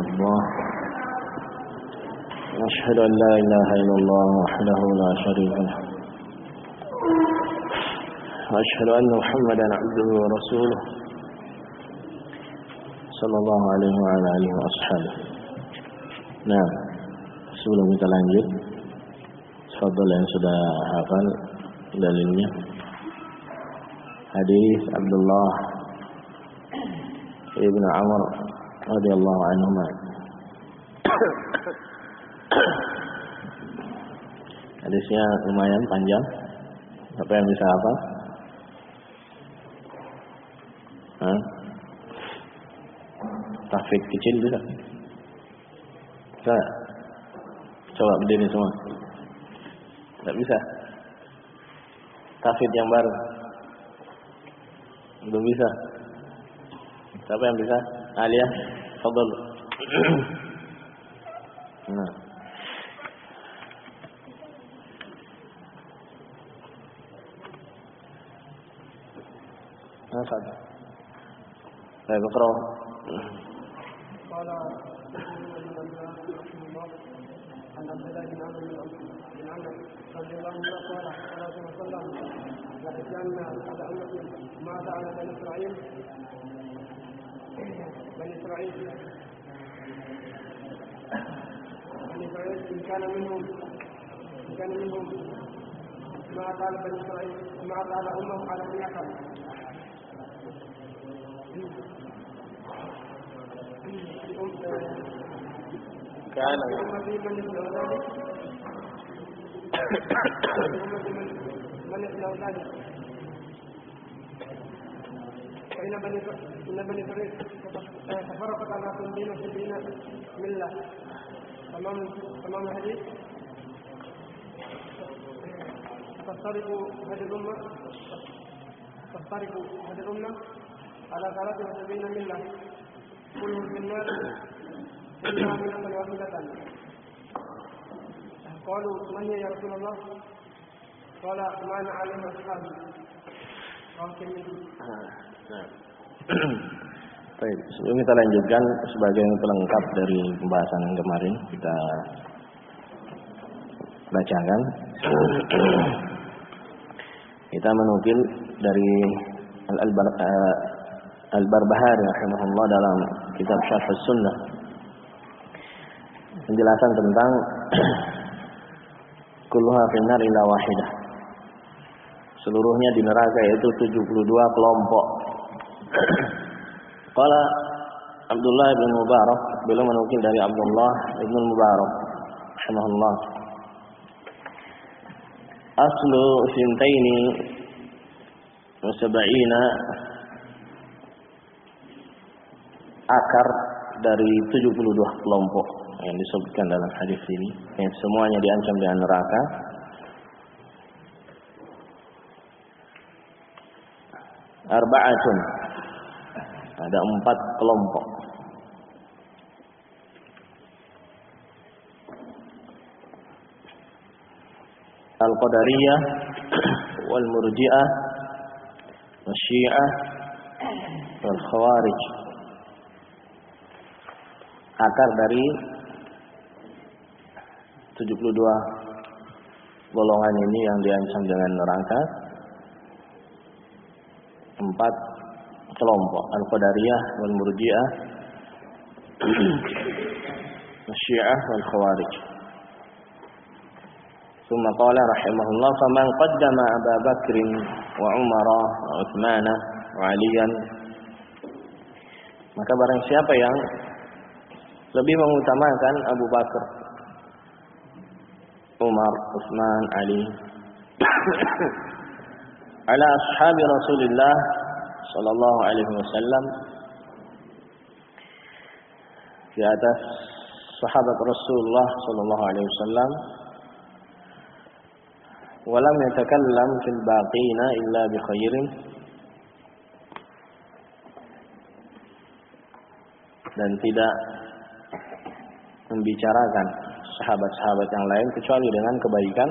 الله وأشهد أن لا إله إلا الله وحده لا شريك له وأشهد أن محمدا عبده ورسوله صلى الله عليه وعلى آله وأصحابه. Nah, sebelum kita lanjut, tafadhol yang sudah hafal dalilnya. Hadis Abdullah ibn Amr radhiyallahu anhuma. Hadisnya lumayan panjang. Apa yang bisa hafal? Tahfidz kecil bisa? Bisa? Coba berdiri semua. Tidak bisa? Tahfidz yang baru? Belum bisa? Siapa yang bisa? Alia? Fadhol. Nah. Apa? Baik, Bukro. قال عن عبد الله بن عمرو بن عمرو رضي الله عنه قال قال رسول الله صلى الله عليه وسلم لأتينا على أمة ما فعل بني إسرائيل بني إسرائيل إن كان منهم ما قال بني إسرائيل ما قال أمه على من يقل كان من يصنع ذلك فإن بني إسرائيل تفرقت على 72 ملة تمام الحديث. تفترق هذه الأمة على 73 ملة كلهم في النار إلا ملة واحدة. قالوا من هي يا رسول الله؟ قال ما أنا عليه أصحابي. Baik, sebelum kita lanjutkan sebagai pelengkap dari pembahasan yang kemarin kita bacakan. Kita menukil dari Al-Barbahari rahimahullah dalam kitab Syarh Sunnah penjelasan tentang kulluha finnar illa wahidah. Seluruhnya di neraka, yaitu 72 kelompok. Qala Abdullah bin Mubarak, beliau menukil dari Abdullah bin Mubarak rahimahullah. Aslu sintaini wa sab'ina, akar dari 72 kelompok yang disebutkan dalam hadis ini, yang semuanya diancam dengan neraka. Arba'atun, ada 4 kelompok. Al-Qadariyah wal Murji'ah wal Syi'ah wal Khawarij. Akar dari 72 golongan ini yang diancam dengan neraka, 4 kelompok: Al-Qadariyah wal Murji'ah, Syiah wal Khawarij. Tsumma qala rahimahullah, faman qaddama Abu Bakr wa Umar wa Utsman wa Aliyan, maka barang siapa yang lebih mengutamakan Abu Bakar, Umar, Utsman, Ali ala ashabi Rasulillah sallallahu alaihi wasallam, di atas sahabat Rasulullah sallallahu alaihi wasallam, walam yatakallam fil baqina illa bi khairin, dan tidak membicarakan sahabat-sahabat yang lain kecuali dengan kebaikan.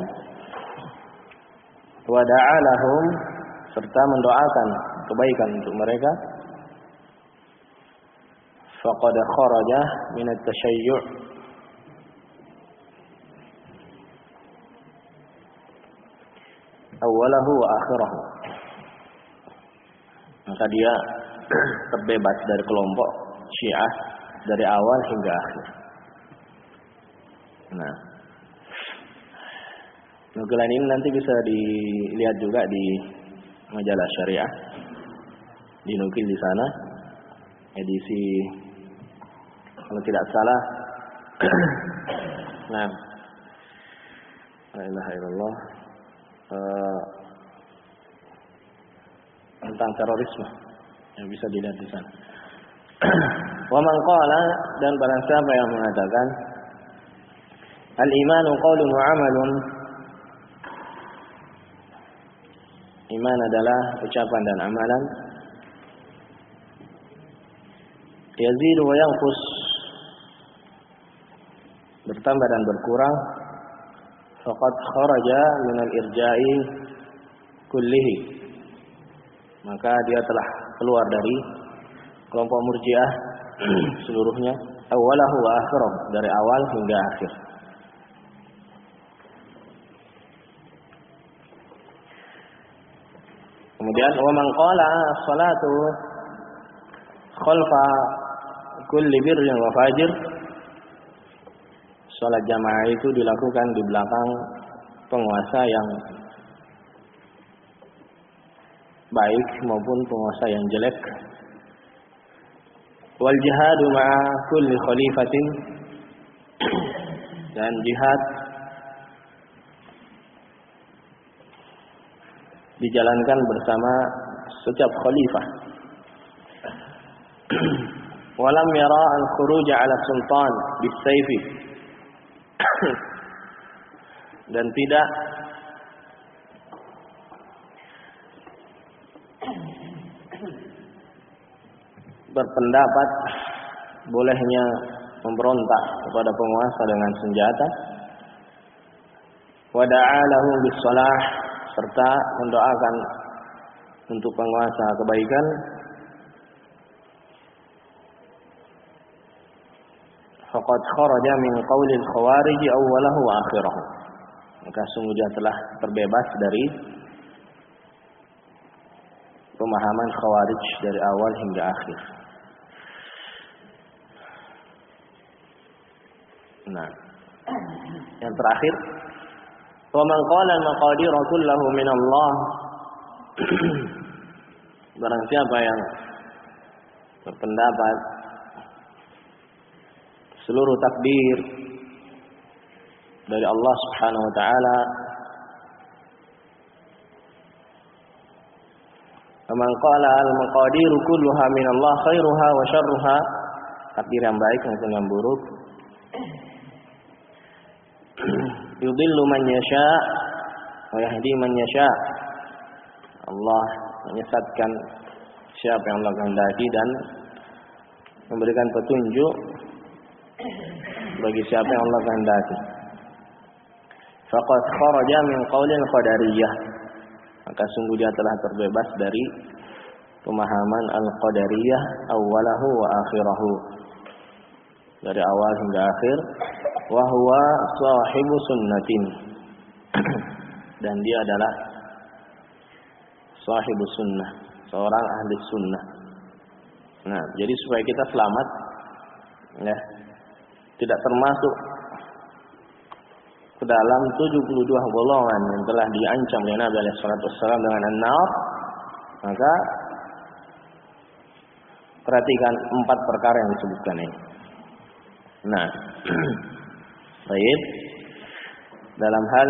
Wa da'a lahum, serta mendoakan kebaikan untuk mereka. faqad kharaja min at-tashayyu' awwalahu wa akhirahu. Maka dia terbebas dari kelompok Syiah dari awal hingga akhir. Nah, nukilan ini nanti bisa dilihat juga di majalah Syariah, dinukil di sana edisi kalau tidak salah nah, la ilaha illallah, tentang terorisme yang bisa dilihat di sana. Wa man qala, dan barang siapa yang mengatakan al-imanu qaulun wa amalun, iman adalah ucapan dan amalan, yazidu wa yanqus, bertambah dan berkurang, faqad kharaja minal irja'i kullihi, maka dia telah keluar dari kelompok Murji'ah seluruhnya, awwalahu wa akhirahu, dari awal hingga akhir. Kemudian wa man qala as-salatu khalfa kulli birrin wa fajir, salat jamaah itu dilakukan di belakang penguasa yang baik maupun penguasa yang jelek. Wal jihadu ma'a kulli khalifatin, dan jihad dijalankan bersama setiap khalifah. Walam yara al-khuruj 'ala sultan bis-sayfi, dan tidak berpendapat bolehnya memberontak kepada penguasa dengan senjata. Wa da'a lahu bis-shalah, serta mendoakan untuk penguasa kebaikan. Faqad kharaja min qaulil khawarij awwalahu wa akhirahu, maka sungguh dia telah terbebas dari pemahaman khawarij dari awal hingga akhir. Nah, yang terakhir, wa man qala al-maqadiru kulluhu min Allah, barang siapa yang berpendapat seluruh takdir dari Allah Subhanahu wa taala, man qala al-maqadiru kulluha min Allah khairuha wa syarruha, takdir yang baik maupun yang buruk, yudillu man yasha wa yahdi man yasha, Allah menyesatkan siapa yang Allah kehendaki dan memberikan petunjuk bagi siapa yang Allah kehendaki. Faqad kharaja min qaulil qadariyah, maka sungguh dia telah terbebas dari pemahaman al-qadariyah awwalahu wa akhirahu, dari awal hingga akhir. Wa huwa sahibu sunnatin, dan dia adalah sahibu sunnah, seorang ahli sunnah. Nah, jadi supaya kita selamat, ya, tidak termasuk ke dalam 72 golongan yang telah diancam oleh Nabi alaihi salatu wassalam dengan an-nar, maka perhatikan 4 perkara yang disebutkan ini. Nah, baik, dalam hal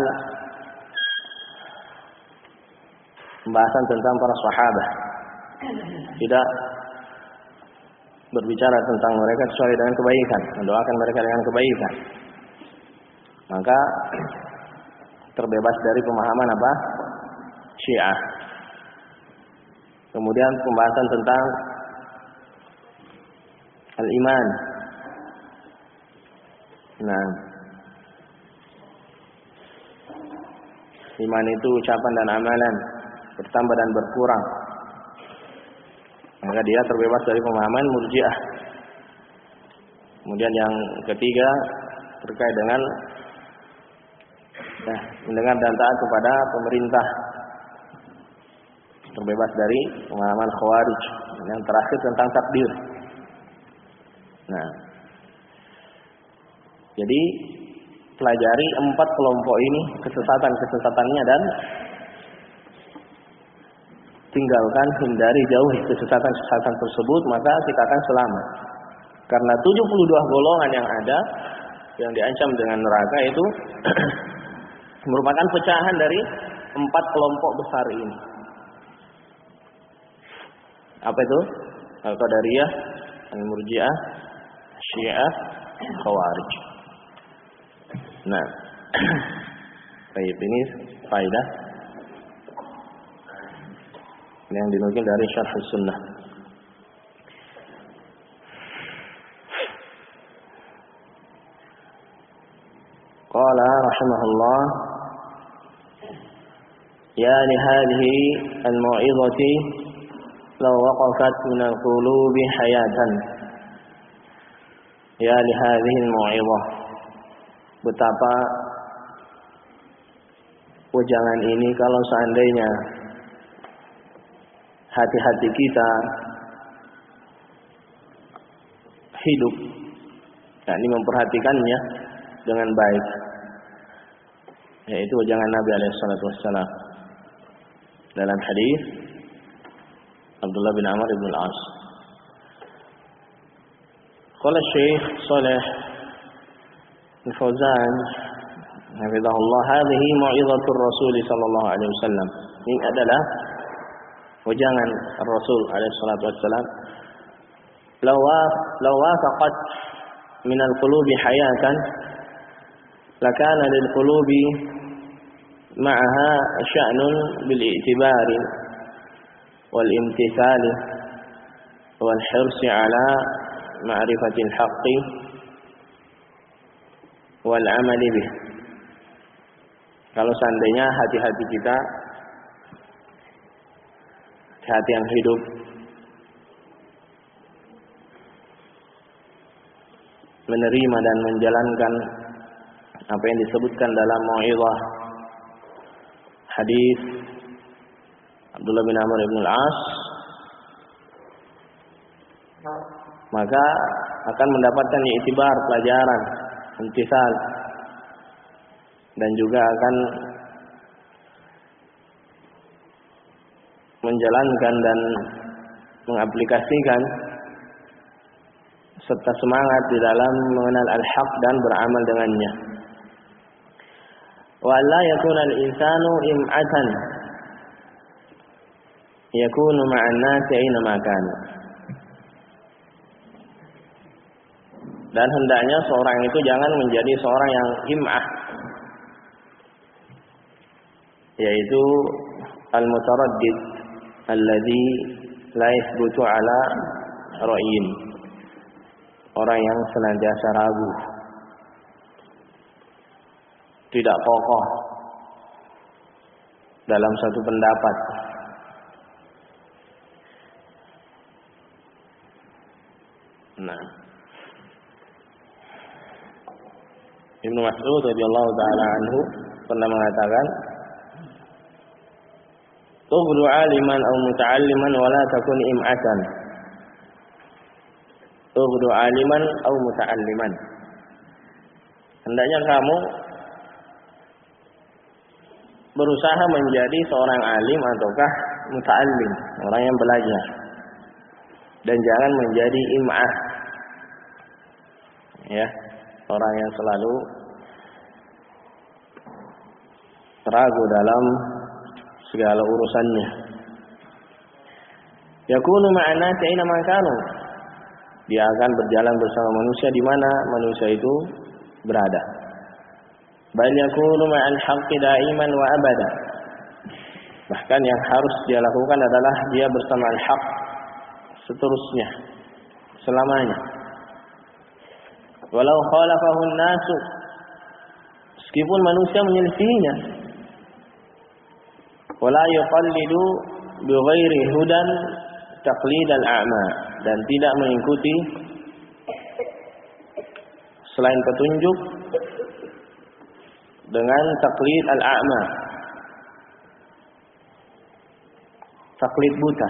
pembahasan tentang para sahabat, tidak berbicara tentang mereka kecuali dengan kebaikan, mendoakan mereka dengan kebaikan, maka terbebas dari pemahaman apa? Syiah. Kemudian pembahasan tentang al-iman. Nah, iman itu ucapan dan amalan, bertambah dan berkurang. Maka dia terbebas dari pemahaman Murji'ah. Kemudian yang ketiga terkait dengan mendengar dan taat kepada pemerintah, terbebas dari pemahaman Khawarij. Yang terakhir tentang takdir. Nah, jadi pelajari 4 kelompok ini, kesesatan-kesesatannya, dan tinggalkan, hindari, jauhi kesesatan-kesesatan tersebut, maka kita akan selamat. Karena 72 golongan yang ada yang diancam dengan neraka itu merupakan pecahan dari 4 kelompok besar ini. Apa itu? Al-Qadariyah, Al-Murji'ah, Syiah, Khawarij. Nah, baik, ini faedah yang dinukil dari Syarh Sunnah. Qala rahimahullah, ya li hadhihi al-mau'izati law waqafat min al-qulubi hayatan. Ya li hadhihi al-mau'izah, betapa wejangan ini kalau seandainya hati-hati kita hidup, yakni memperhatikannya dengan baik, yaitu wejangan Nabi SAW dalam hadis Abdullah bin Amr bin Al-As. Qala Syekh Shalih Al-Fauzan hafizahullah, hadhihi mau'izatur Rasul sallallahu alaihi wasallam. Ini adalah wejangan Rasul alaihi salatu wassalam. Law wafaqat min al-qulubi hayatan lakana lil qulubi ma'aha sya'nun bil i'tibari wal imtithali wal hirsi ala ma'rifatil haqqi wal amali bih. Kalau seandainya hati-hati kita, hati yang hidup menerima dan menjalankan apa yang disebutkan dalam mau'izah hadis Abdullah bin Amr bin Al-As, maka akan mendapatkan i'tibar, pelajaran, imtithal, dan juga akan menjalankan dan mengaplikasikan serta semangat di dalam mengenal al-haq dan beramal dengannya. Wa la yakuna al-insanu im'atan yakunu ma'an nasi aina ma kana. Dan hendaknya seorang itu jangan menjadi seorang yang him'ah, yaitu al-mutaraddid alladhi la yathbutu ala ra'yin, orang yang senantiasa ragu, tidak kokoh dalam satu pendapat. Nah, Ibnu Mas'ud radhiyallahu taala anhu pernah mengatakan, "Tughdu 'aliman aw muta'alliman wa la takun im'atan." Tughdu 'aliman aw muta'alliman. Hendaknya kamu berusaha menjadi seorang alim ataukah muta'allim, orang yang belajar. Dan jangan menjadi im'ah, ya, orang yang selalu ragu dalam segala urusannya. Yakunu ma'ana aina ma kanu. Dia akan berjalan bersama manusia di mana manusia itu berada. Bal yakunu ma'al haqqi da'iman wa abada. Bahkan yang harus dia lakukan adalah dia bersama al-haq seterusnya, selamanya. Walau khalafahu an-nasu, meskipun manusia menyelisihinya. Wala yuqallidu bi ghairi hudan taqlid al-a'ma, dan tidak mengikuti selain petunjuk dengan taklid al-a'ma, taklid buta.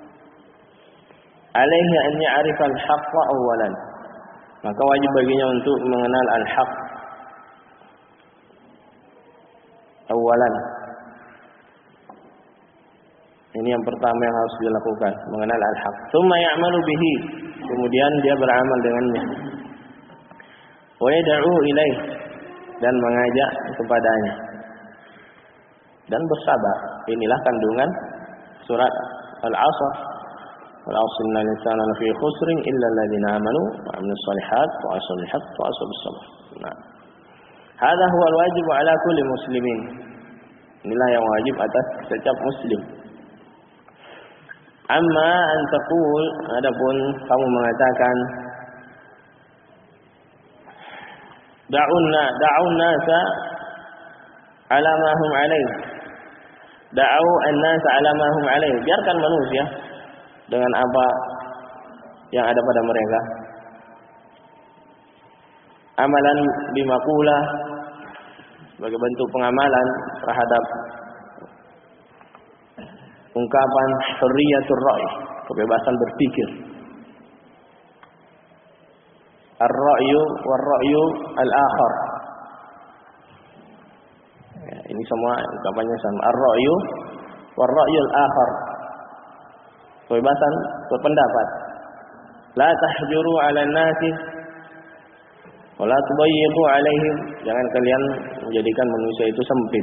Alaihi an ya'rifa al-haqqa awalan, maka wajib baginya untuk mengenal al-haq awalan. Ini yang pertama yang harus dilakukan, mengenal al-haq. Tsumma ya'malu bihi, kemudian dia beramal dengannya. Wa yad'u ilaih, dan mengajak kepadanya. Dan bersabar. Inilah kandungan surat Al-'Asr. Wal 'asri innal insana lafi khusrin illa alladziina aamanu wa 'amilus shalihaat wa 'ashabil haqqi wa 'ashabis sabr. Nah, hadza huwa al-wajib 'ala kulli muslimin. Inilah yang wajib atas setiap muslim. Amma an taqul, adapun kamu mengatakan da'un nasa ala ma hum alaih. Da'u an-nasa ala ma hum alaih. Biarkan manusia dengan apa yang ada pada mereka. Amalan bimaqulah, sebagai bentuk pengamalan terhadap ungkapan hurriyatur ra'i, kebebasan berpikir. Ar-ra'yu war-ra'yu al-akhar. Ya, ini semua ungkapannya sama. Ar-ra'yu war-ra'yu al-akhar. Kebebasan berpendapat. La tahjuru 'alan nasi wa la tubayyiqu 'alaihim. Jangan kalian menjadikan manusia itu sempit.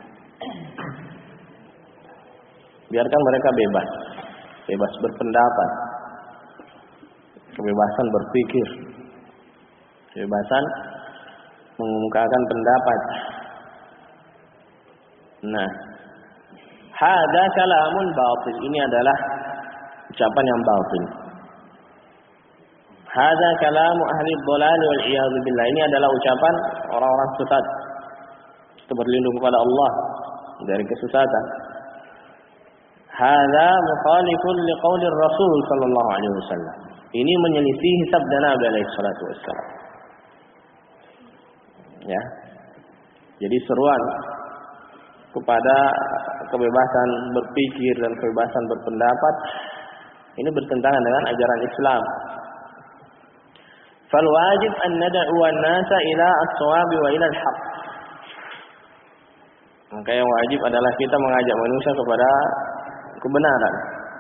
Biarkan mereka bebas. Bebas berpendapat. Kebebasan berpikir. Kebebasan mengumumkakan pendapat. Nah, hadza kalamun batil. Ini adalah ucapan yang batil. Hadza kalamu ahli dhalal wal iyad billah. Ini adalah ucapan orang-orang sesat. Kita berlindung kepada Allah dari kesesatan. Hadza mukhalifun liqaulir Rasul sallallahu alaihi wasallam. Ini menyelisih sabda Nabi alaihi salatu wasallam. Ya. Jadi seruan kepada kebebasan berpikir dan kebebasan berpendapat ini bertentangan dengan ajaran Islam. Fal wajib an nad'u an-nasa ila as-shawab wa ila al-haq. Maka yang wajib adalah kita mengajak manusia kepada kebenaran.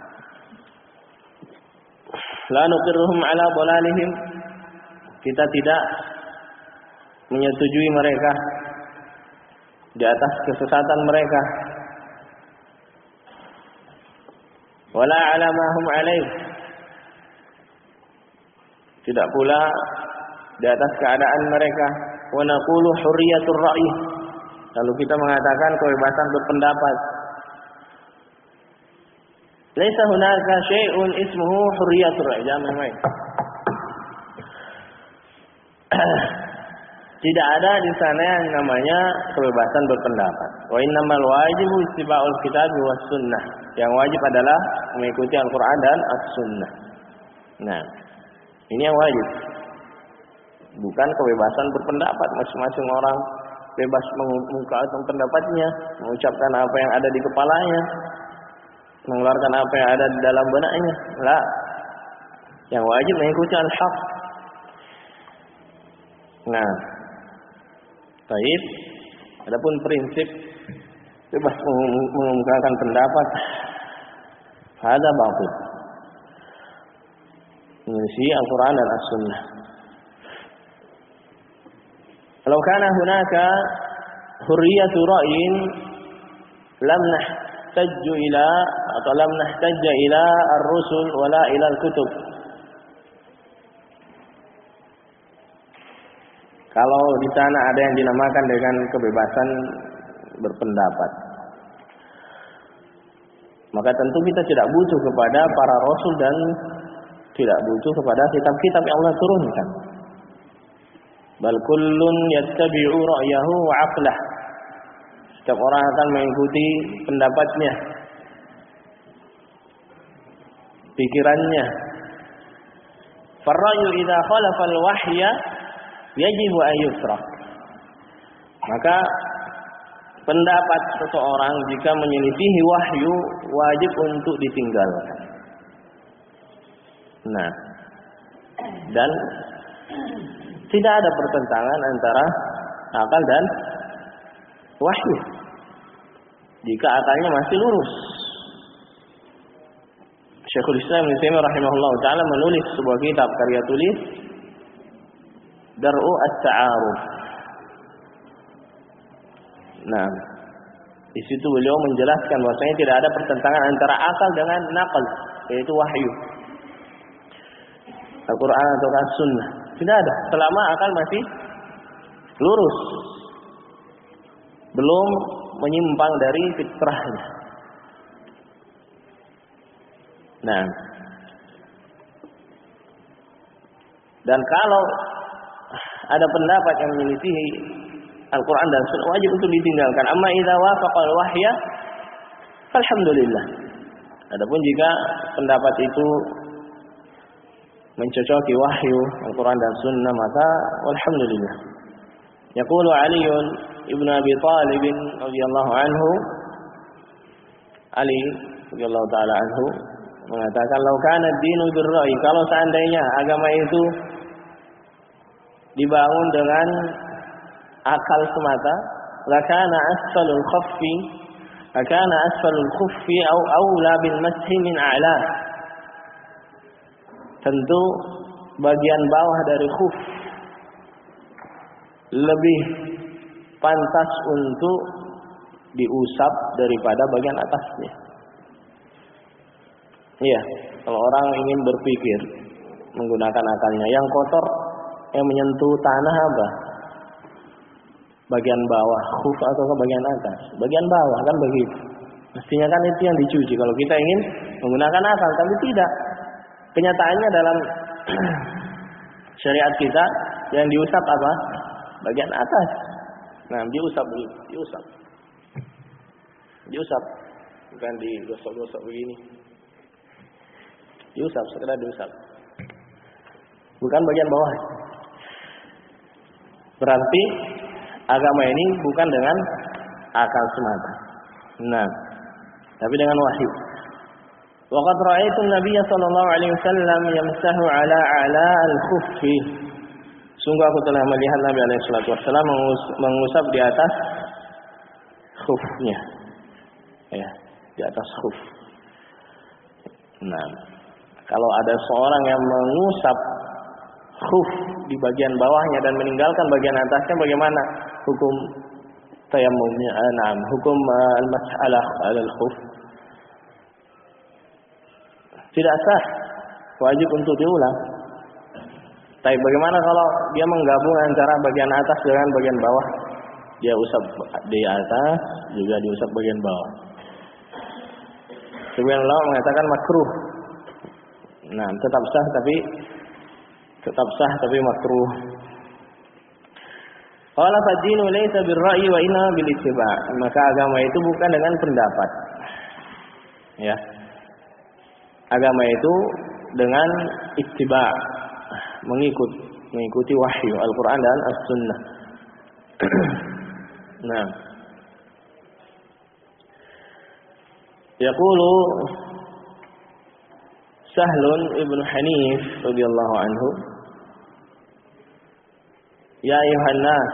La nuqirruhum ala dhalalihim. Kita tidak menyetujui mereka di atas kesesatan mereka. Wala ala ma hum alaih. Tidak pula di atas keadaan mereka. Wa naqulu hurriyatur ra'yi. Lalu kita mengatakan kebebasan berpendapat. Laisa hunaka syai'un ismuhu hurriyatur ra'yi. Jangan main. Tidak ada di sana yang namanya kebebasan berpendapat. Wa innamal wajibu ittiba'ul kitab was sunnah. Yang wajib adalah mengikuti Al-Qur'an dan As-Sunnah. Nah, ini yang wajib. Bukan kebebasan berpendapat. Masing-masing orang bebas mengungkapkan pendapatnya, mengucapkan apa yang ada di kepalanya, mengeluarkan apa yang ada di dalam benaknya. La. Yang wajib mengikuti al-haq. Nah, baik. Adapun prinsip bebas mengungkapkan pendapat, ada batil. Menyelisih Al-Quran dan As-Sunnah. Kalau kana hunaka hurriyatu ra'yin lam nahtajju ila atau lam nahtajja ila ar-rusul wala ila al-kutub. Kalau di sana ada yang dinamakan dengan kebebasan berpendapat, maka tentu kita tidak butuh kepada para rasul dan tidak butuh kepada kitab-kitab yang Allah turunkan. Bal kullun yattabi'u ra'yahu wa 'aqlah. Setiap orang akan mengikuti pendapatnya, pikirannya. Farra'yu idza khalafa al-wahya yajibu an yutrak. Maka pendapat seseorang jika menyelisihi wahyu wajib untuk ditinggalkan. Nah, dan tidak ada pertentangan antara akal dan wahyu jika akalnya masih lurus. Syekhul Islam Ibnu Taimiyah rahimahullah taala menulis sebuah kitab karya tulis Dar'u At-Ta'aruf. Nah, di situ beliau menjelaskan bahwasanya tidak ada pertentangan antara akal dengan naql, yaitu wahyu. Al-Quran atau As-Sunnah. Tidak ada. Selama akal masih lurus. Belum menyimpang dari fitrahnya. Nah. Dan kalau ada pendapat yang menyelisihi Al-Quran dan Sunnah, wajib untuk ditinggalkan. Amma idza wafaqal wahya, alhamdulillah. Adapun jika pendapat itu mencocoki wahyu Al-Quran dan Sunnah, maka alhamdulillah. Yaqulu Ali ibn Abi Thalib radhiyallahu anhu, Ali radhiyallahu taala anhu mengatakan, "Lau kana ad-dinu bir-ra'yi," kalau seandainya agama itu dibangun dengan akal semata, lakana asfalul khuffi au aula bil mashi min a'la. Tentu bagian bawah dari khuf lebih pantas untuk diusap daripada bagian atasnya. Iya, kalau orang ingin berpikir menggunakan akalnya, yang kotor yang menyentuh tanah apa? Bagian bawah khuf atau ke bagian atas? Bagian bawah, kan begitu. Mestinya kan itu yang dicuci kalau kita ingin menggunakan akal, tapi tidak. Kenyataannya dalam syariat kita yang diusap apa? Bagian atas. Nah, diusap. Bukan digosok-gosok begini. Diusap, sekedar diusap. Bukan bagian bawah. Berarti agama ini bukan dengan akal semata. Nah, tapi dengan wahyu. Waqad ra'aitu an-nabiy sallallahu alaihi wasallam yamsahu ala a'la al-khuffi. Sungguh aku telah melihat Nabi alaihi salatu wasallam mengusap di atas khufnya. Ya, di atas khuf. Nah, kalau ada seorang yang mengusap khuf di bagian bawahnya dan meninggalkan bagian atasnya, bagaimana hukum tayammumnya? Hukum al-mas'alah al-khuf tidak sah, wajib untuk diulang. Tapi bagaimana kalau dia menggabung antara bagian atas dengan bagian bawah? Dia usap di atas, juga diusap bagian bawah. Sebagian ulama mengatakan makruh. Nah, tetap sah tapi makruh. Qala fad-dinu laysa bir-ra'yi wa inna bil-ittiba'. Maka agama itu bukan dengan pendapat. Ya. Agama itu dengan ittiba', mengikuti wahyu Al-Qur'an dan As-Sunnah. Nah. Yaqulu Sahlun ibn Hanif radhiyallahu anhu, ya ayuhan nas.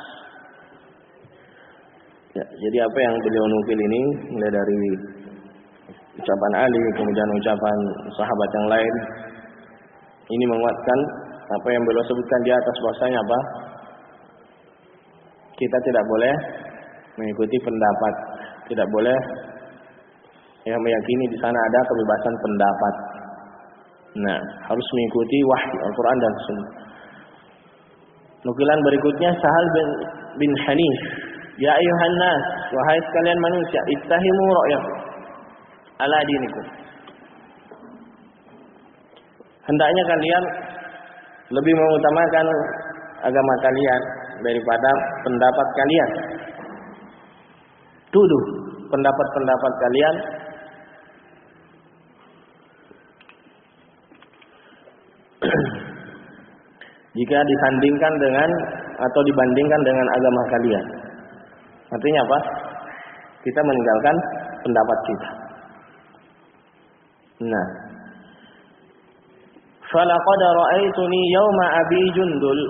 Ya, jadi apa yang beliau nukil ini mulai dari ucapan Ali, kemudian ucapan sahabat yang lain, ini menguatkan apa yang beliau sebutkan di atas, bahwasanya apa? Kita tidak boleh mengikuti pendapat, tidak boleh yang meyakini di sana ada kebebasan pendapat. Nah, harus mengikuti wahyu Al-Quran dan Sunnah. Nukilan berikutnya Sahal bin Hanif, ya ayuhan nas, wahai sekalian manusia, ittahimu ra'yakum ala dinikum. Hendaknya kalian lebih mengutamakan agama kalian daripada pendapat kalian. Tuduh pendapat-pendapat kalian jika disandingkan dengan atau dibandingkan dengan agama kalian. Artinya apa? Kita meninggalkan pendapat kita. Nah, falaqad ra'aituni yauma Abi Jundul.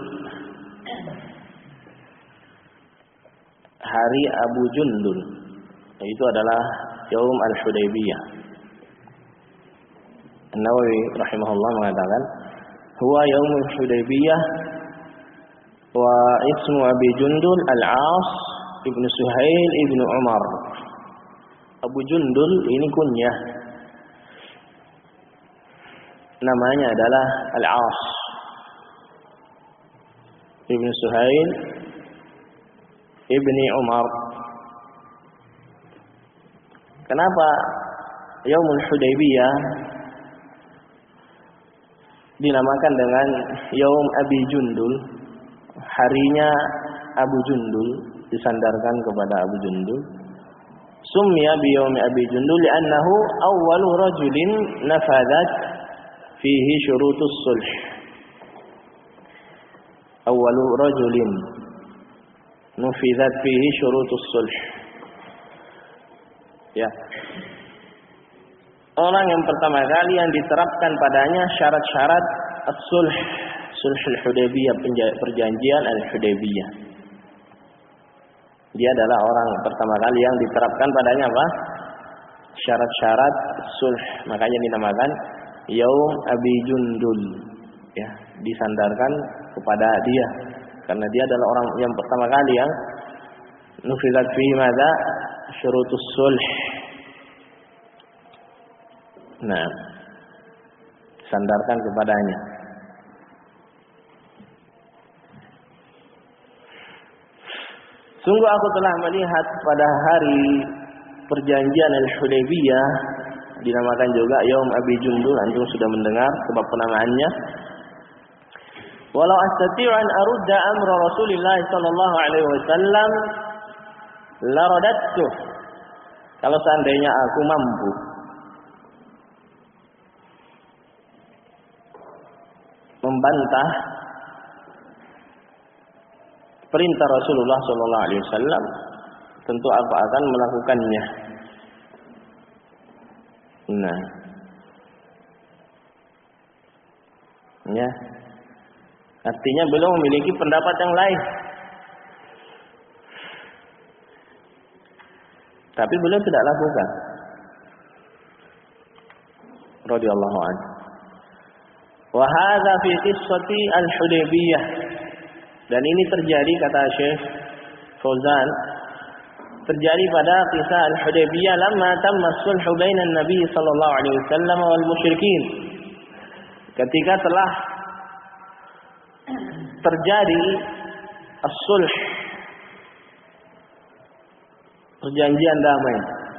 Hari Abu Jundul, itu adalah Yaum Al-Hudaybiyah. An-Nawawi rahimahullah mengatakan, huwa Yaum Al-Hudaybiyah wa ismu Abi Jundul Al-As ibnu Suhail ibnu Umar. Abu Jundul ini kunyah, namanya adalah Al-As ibnu Suhail ibni Umar. Kenapa Yaumul Hudaybiyah dinamakan dengan Yaum Abi Jundul? Harinya Abu Jundul, disandarkan kepada Abu Jundul. Summiya bi Yaumi Abi Jundul li'annahu awwalu rajulin nafadat fihi syurutus sulh. Awwalu rajulin nufidat fihi syurutus sulh. Ya. Orang yang pertama kali yang diterapkan padanya syarat-syarat as-sulh, sulhul Hudaybiyah, perjanjian al-Hudaybiyah. Dia adalah orang pertama kali yang diterapkan padanya apa? Syarat-syarat sulh. Makanya dinamakan Yaum Abi Jundul. Ya, disandarkan kepada dia karena dia adalah orang yang pertama kali yang nufidat fihi madza syurutus sulh. Nah, sandarkan kepadanya. Sungguh aku telah melihat pada hari perjanjian Al-Hudaybiyah, dinamakan juga Yaum Abi Jundul, antum sudah mendengar sebab penamaannya. Walau astati'u an arudda amra Rasulillah sallallahu alaihi wasallam la radattu. Kalau seandainya aku mampu membantah perintah Rasulullah sallallahu alaihi wasallam, tentu aku akan melakukannya. Nah, ya, artinya beliau memiliki pendapat yang lain, tapi beliau tidak lakukan. Radhiyallahu anhu. Wa hadza fi qissati al-Hudaybiyah. Dan ini terjadi, kata Syekh Fauzan, terjadi pada kisah Al-Hudaybiyah lamma tamma sulhu bainan Nabi sallallahu alaihi wasallam wal musyrikin. Ketika telah terjadi as-sulh, perjanjian damai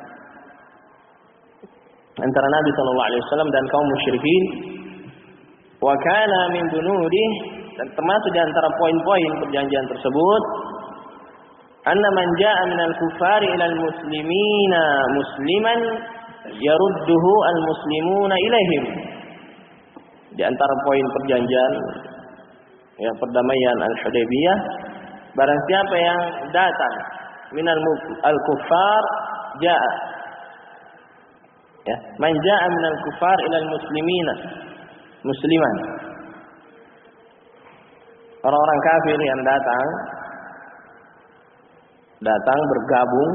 antara Nabi sallallahu alaihi wasallam dan kaum musyrikin. Wa kana min bunudi, dan termasuk di antara poin-poin perjanjian tersebut, anna man jaa'a minal kuffari ilal muslimina musliman yarudduhu al muslimuna ilaihim. Di antara poin perjanjian ya perdamaian Al-Hudaybiyah, barang siapa yang datang minal al-kuffar jaa'a, ya, man jaa'a minal kuffar ilal muslimina musliman, orang-orang kafir yang datang bergabung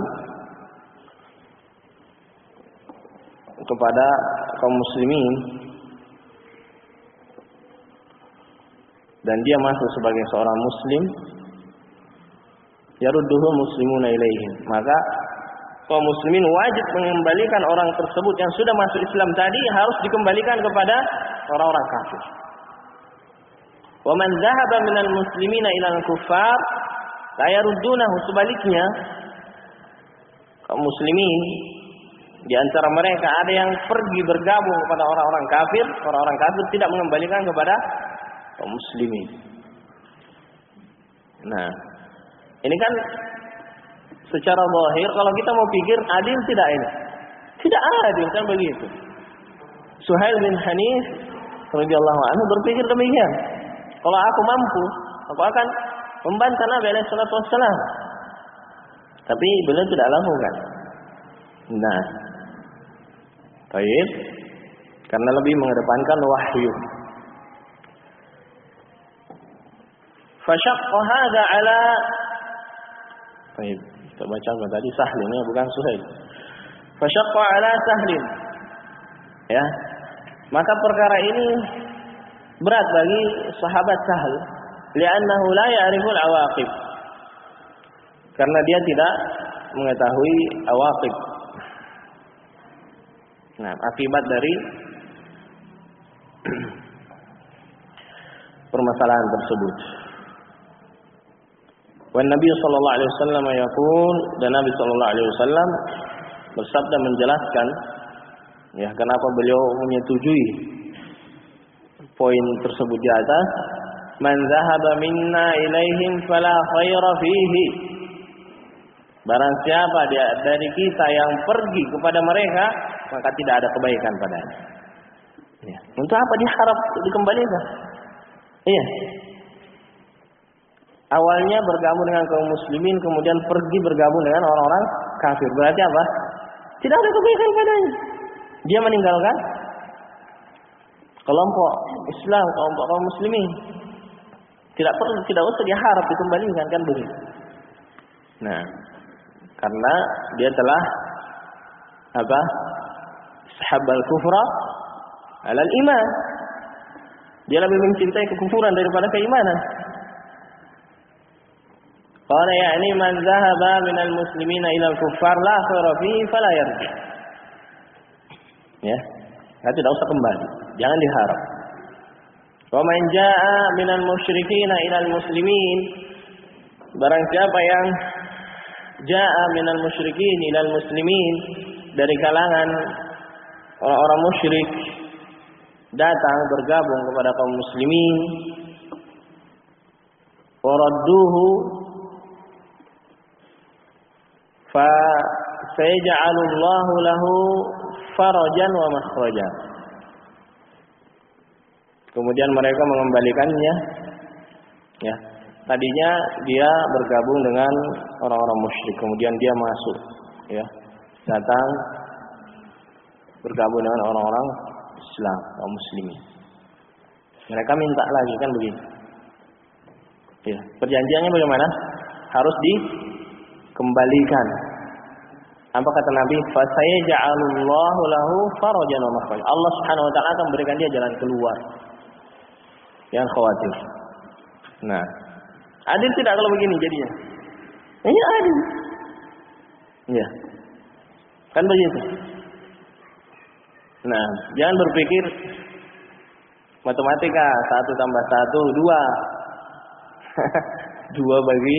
kepada kaum muslimin dan dia masuk sebagai seorang muslim, yarudduhu muslimuna ilaihim, maka kaum muslimin wajib mengembalikan orang tersebut yang sudah masuk Islam tadi, harus dikembalikan kepada orang-orang kafir. Wa man dhahaba minal muslimina ilal kuffar la yaruddunahu, sebaliknya kaum muslimin di antara mereka ada yang pergi bergabung kepada orang-orang kafir tidak mengembalikan kepada kaum muslimin. Nah, ini kan secara zahir kalau kita mau pikir adil tidak ini? Tidak adil kan begitu. Suhail bin Hanif radhiyallahu anhu berpikir demikian. Kalau aku mampu, aku akan membantah Nabi alaihi salatu wassalam. Tapi beliau tidak lakukan. Nah, baik, karena lebih mengedepankan wahyu. Fashaqqa hadza ala, baik, kita baca tadi Sahlin ya, bukan Suhail. Fashaqqa ala Sahlin. Ya. Maka perkara ini berat bagi sahabat Sahl, li'annahu la ya'riful awaqib. Karena dia tidak mengetahui awaqib. Nah, akibat dari permasalahan tersebut. Wan Nabi sallallahu alaihi wasallam yaqul, dan Nabi sallallahu alaihi wasallam bersabda menjelaskan ya kenapa beliau menyetujui poin tersebut di atas. Man zahaba minna ilaihim fala khaira fihi. Barang siapa dari kita yang pergi kepada mereka, maka tidak ada kebaikan padanya. Ya. Untuk apa diharap dikembalikan? Iya. Awalnya bergabung dengan kaum muslimin, kemudian pergi bergabung dengan orang-orang kafir. Berarti apa? Tidak ada kebaikan padanya. Dia meninggalkan kelompok Islam, kelompok kaum muslimin. Tidak usah diharap dikembalikan, kan begitu. Nah, karena dia telah apa? Sahabal kufra alal iman. Dia lebih mencintai kekufuran daripada keimanan. Qala ya'ni man zahaba minal muslimina ilal kuffar la khaira fihi fala yarji. Ya, tidak usah kembali, jangan diharap. Wa man jaa'a minal musyrikina ilal muslimin, barang siapa yang jaa'a minal musyrikin ilal muslimin, dari kalangan orang-orang musyrik datang bergabung kepada kaum muslimin, waradduhu fa sayaj'alullahu lahu farajan wa makhrajan. Kemudian mereka mengembalikannya, ya. Tadinya dia bergabung dengan orang-orang musyrik, kemudian dia masuk, ya, datang bergabung dengan orang-orang Islam, kaum muslimin. Mereka minta lagi, kan begitu. Ya, perjanjiannya bagaimana? Harus dikembalikan. Apa kata Nabi? Fa sayaj'alullahu lahu farajan wa makhrajan. Allah Subhanahu wa taala akan berikan dia jalan keluar. Jangan khawatir. Nah, adil tidak kalau begini jadinya? Ini adil. Ya. Kan begitu. Nah, jangan berpikir matematika 1 tambah 1 2. 2 bagi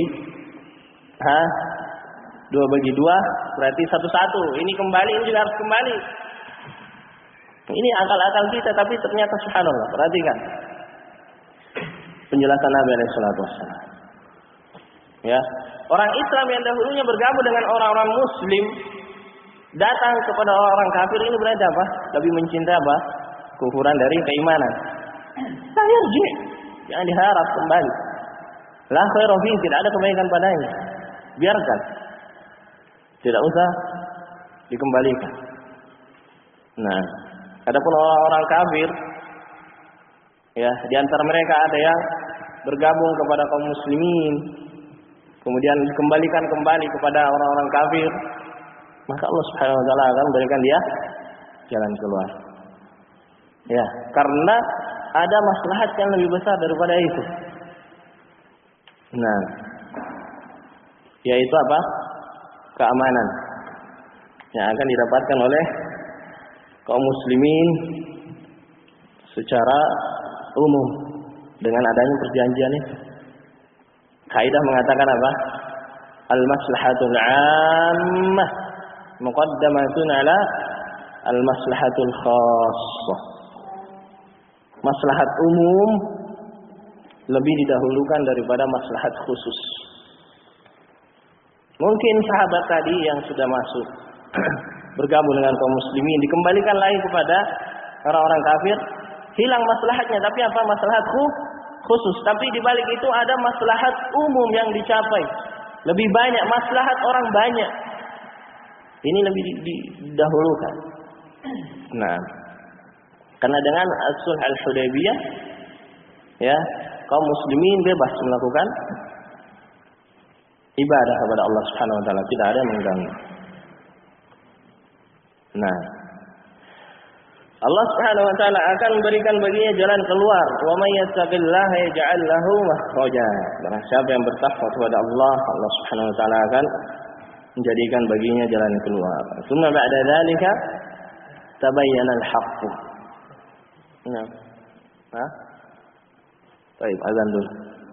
2 bagi 2 berarti 1 1. Ini kembali, ini juga harus kembali. Ini akal-akal kita, tapi ternyata subhanallah. Perhatikan penjelasan Nabi alaihi salatu wassalam. Ya, orang Islam yang dahulunya bergabung dengan orang-orang muslim datang kepada orang kafir, ini berarti apa? Lebih mencintai apa? Kufuran dari keimanan. Sayarji, jangan diharap kembali. La khairu fi, tidak ada kebaikan padanya. Biarkan. Tidak usah dikembalikan. Nah, adapun orang-orang kafir, ya, di antara mereka ada yang bergabung kepada kaum muslimin, kemudian dikembalikan kembali kepada orang-orang kafir, maka Allah Subhanahu wa taala akan memberikan dia jalan keluar. Ya, karena ada maslahat yang lebih besar daripada itu. Nah, yaitu apa? Keamanan yang akan didapatkan oleh kaum muslimin secara umum dengan adanya perjanjian itu. Kaidah mengatakan apa? Al-maslahatul 'ammah muqaddamatun 'ala al-maslahatul khassah. Maslahat umum lebih didahulukan daripada maslahat khusus. Mungkin sahabat tadi yang sudah masuk bergabung dengan kaum muslimin dikembalikan lagi kepada orang-orang kafir, hilang maslahatnya, tapi apa? Maslahat khusus, tapi di balik itu ada maslahat umum yang dicapai. Lebih banyak maslahat orang banyak. Ini lebih didahulukan. Nah, karena dengan Sulh Al-Hudaybiyah ya, kaum muslimin bebas melakukan ibadah kepada Allah Subhanahu wa taala, tidak ada yang mengganggu. Nah, Allah Subhanahu wa taala akan memberikan baginya jalan keluar. Wa may yattaqillaha yaj'al lahu makhraja. Barang siapa yang bertakwa kepada Allah, Allah Subhanahu wa taala akan menjadikan baginya jalan keluar. Tsumma ba'da dzalika tabayyana al-haqq. Nah. Hah? Baik, azan dulu.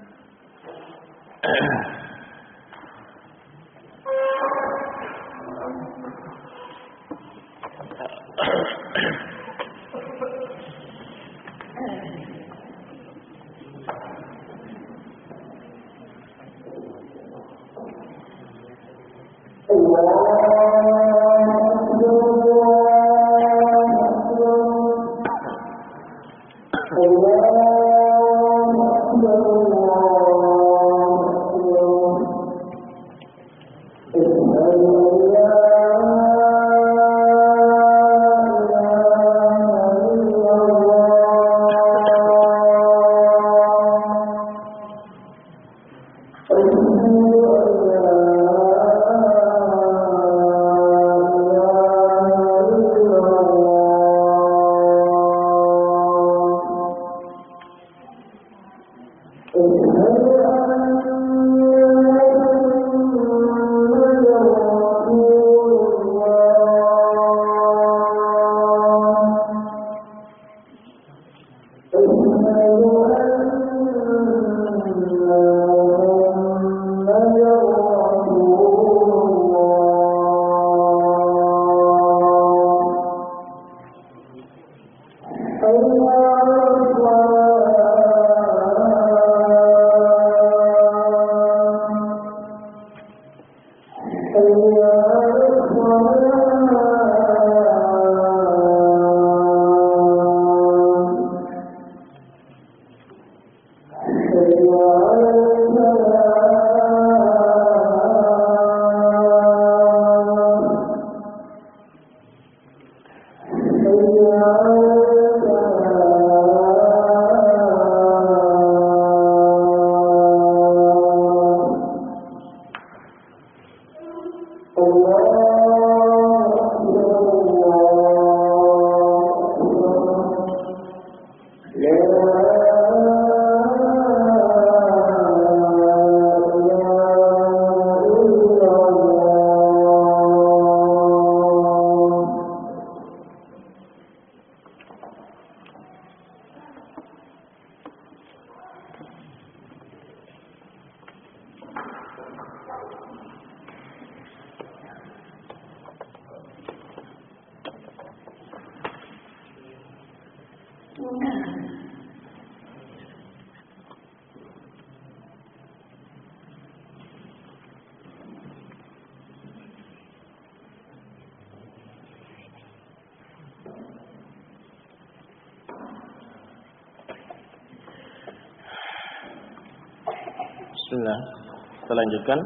Bismillah. Kita lanjutkan.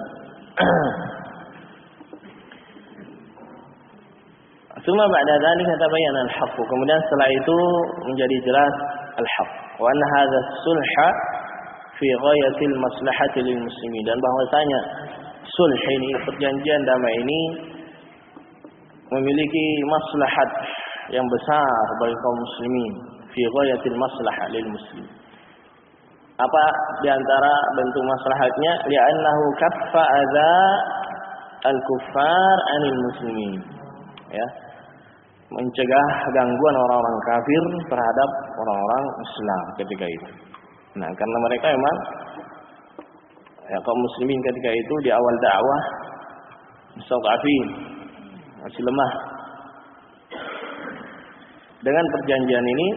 Tsumma ba'da dzalika tabayyana al-haqq. Kemudian setelah itu menjadi jelas al-haqq. Wa anna hadha sulha fi ghayatil maslahati lil muslimin, dan bahwasanya sulh ini, perjanjian damai ini memiliki maslahat yang besar bagi kaum muslimin, fi ghayatil maslahah lil muslimin. Apa di antara bentuk maslahatnya? Li'annahu kaffa adza al-kuffar 'anil muslimin. Ya. Mencegah gangguan orang-orang kafir terhadap orang-orang Islam ketika itu. Nah, karena mereka memang ya, kaum muslimin ketika itu di awal dakwah mustad'afin, masih lemah. Dengan perjanjian ini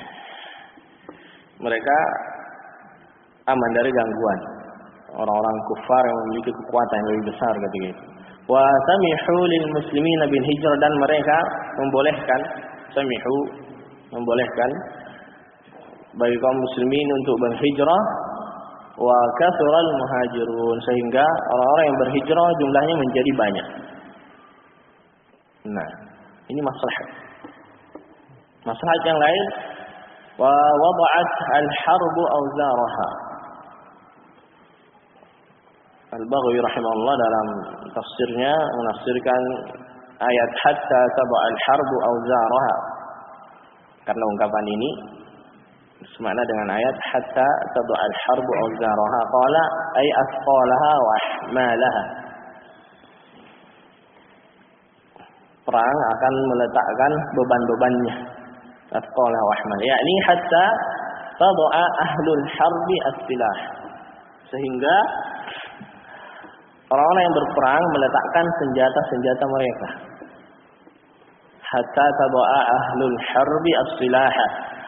mereka aman dari gangguan orang-orang kufar yang memiliki kekuatan yang lebih besar ketika itu. Wa samihu lil muslimina bil hijrah, dan mereka membolehkan, samihu membolehkan bagi kaum muslimin untuk berhijrah, wa kathural muhajirun, sehingga orang-orang yang berhijrah jumlahnya menjadi banyak. Nah, ini maslahat. Maslahat yang lain, wa wada'at al-harbu awzaraha. Al-Baghawi rahimahullah dalam tafsirnya menafsirkan ayat hatta tab'a al-harbu awzaraha. Karena ungkapan ini semakna dengan ayat hatta tab'a al-harbu awzaraha. Qala ay asqalaha wa ahmalaha. Perang akan meletakkan beban-bebannya. Asqalaha wa ahmalaha. Yakni hatta tab'a ahlul harbi as-silah. Sehingga orang-orang yang berperang meletakkan senjata-senjata mereka. Hatta taba'a ahlul harbi as-silaha.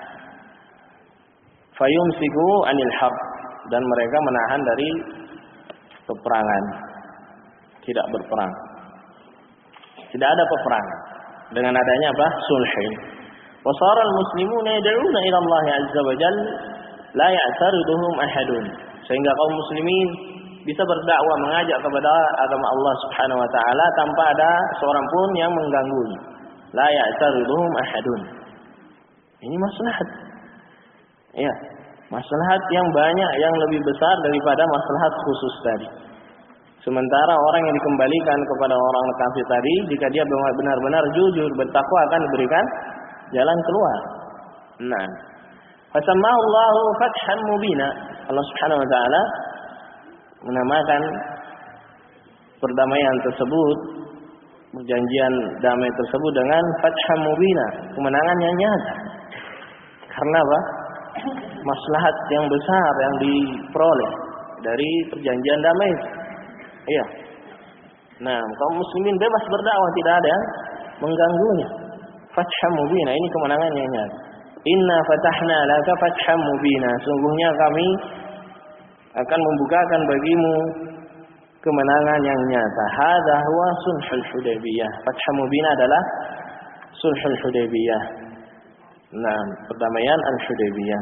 Fayumsiku anil harb. Dan mereka menahan dari peperangan. Tidak berperang. Tidak ada peperangan. Dengan adanya apa? Sulhin. Wasara al-muslimuna yad'una ila Allah azza wa jalla la ya'tariduhum ahadun. Sehingga kaum muslimin bisa berdakwah mengajak kepada agama Allah Subhanahu wa taala tanpa ada seorang pun yang mengganggunya. La ya'tariduhum ahadun. Ini maslahat. Ya, maslahat yang banyak yang lebih besar daripada maslahat khusus tadi. Sementara orang yang dikembalikan kepada orang kafir tadi, jika dia benar-benar jujur bertakwa akan diberikan jalan keluar. Nah, fasammahu Allahu fathan mubina. Allah Subhanahu wa taala menamakan perdamaian tersebut, perjanjian damai tersebut dengan fatham mubina, kemenangan yang nyata. Karena apa? Maslahat yang besar yang diperoleh dari perjanjian damai. Iya. Nah, kaum muslimin bebas berdakwah, tidak ada yang mengganggunya. Fatham mubina, ini kemenangan yang nyata. Inna fatahna laka fatham mubina. Sungguhnya kami akan membukakan bagimu kemenangan yang nyata. Hadza huwa sulhul Hudaybiyah. Fathul Mubin adalah sulhul Hudaybiyah. Nah, perdamaian al-Hudaybiyah.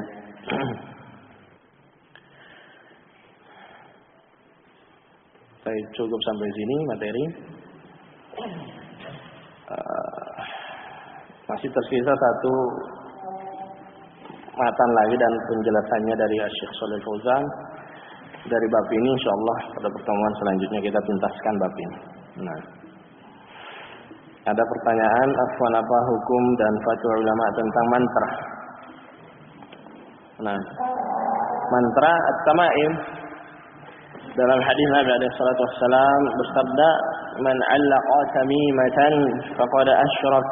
Baik, cukup sampai sini materi. Masih tersisa satu matan lagi dan penjelasannya dari Syekh Shalih Fauzan. Dari bab ini insyaallah pada pertemuan selanjutnya kita tuntaskan bab ini. Nah, ada pertanyaan, afwan, apa hukum dan fatwa ulama tentang mantra? Nah, mantra at-tamaim dalam hadis Nabi alaihi salatu wassalam bersabda, "Man 'allaqa tamimatan faqad asyrak."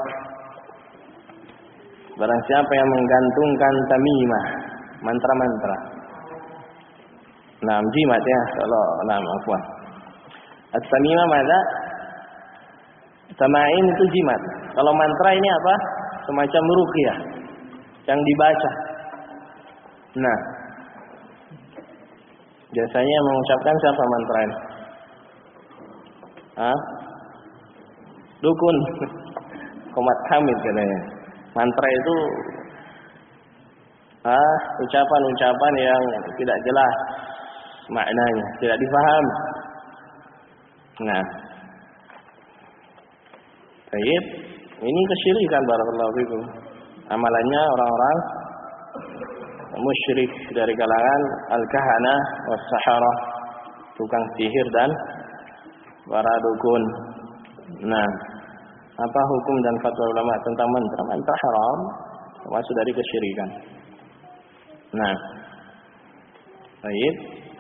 Barang siapa yang menggantungkan tamimah, mantra-mantra. Nah, jimat ya, kalau afwan. At-tamimah mana? Tamaim itu jimat. Kalau mantra ini apa? Semacam ruqyah yang dibaca. Nah, biasanya mengucapkan siapa mantra ini? Dukun. Komat Hamid katanya. Mantra itu ucapan-ucapan yang tidak jelas maknanya, tidak difahami. Nah, baik, ini kesyirikan barakallahu fikum. Amalannya orang-orang musyrik dari kalangan al-kahana was-sahara, tukang sihir dan para dukun. Nah, apa hukum dan fatwa ulama tentang mantra? Mantra haram, termasuk dari kesyirikan. Nah, baik.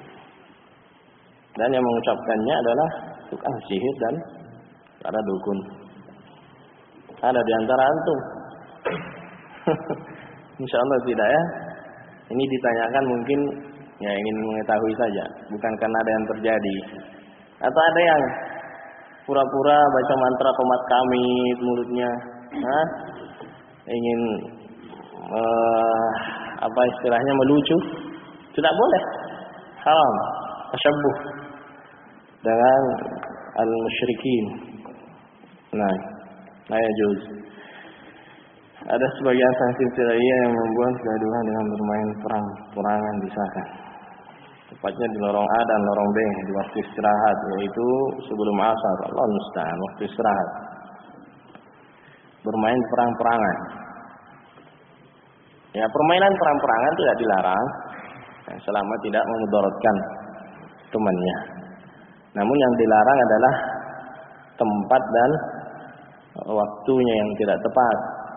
Dan yang mengucapkannya adalah tukang sihir dan para dukun. Ada di antara antum? Insyaallah tidak ya. Ini ditanyakan mungkin ya ingin mengetahui saja, bukan karena ada yang terjadi. Atau ada yang pura-pura baca mantra komat kami mulutnya, ingin apa istilahnya melucu, tidak boleh, haram, tasyabbuh dengan al-musyrikin. Nah, la yajuz. Ada sebagian sanksi syariah yang membuat kegaduhan dengan bermain perang-perangan disahkan. Tepatnya di lorong A dan lorong B di waktu istirahat, yaitu sebelum asar. Allah musta'an, waktu istirahat. Bermain perang-perangan. Ya, permainan perang-perangan tidak dilarang selama tidak memudaratkan temannya. Namun yang dilarang adalah tempat dan waktunya yang tidak tepat.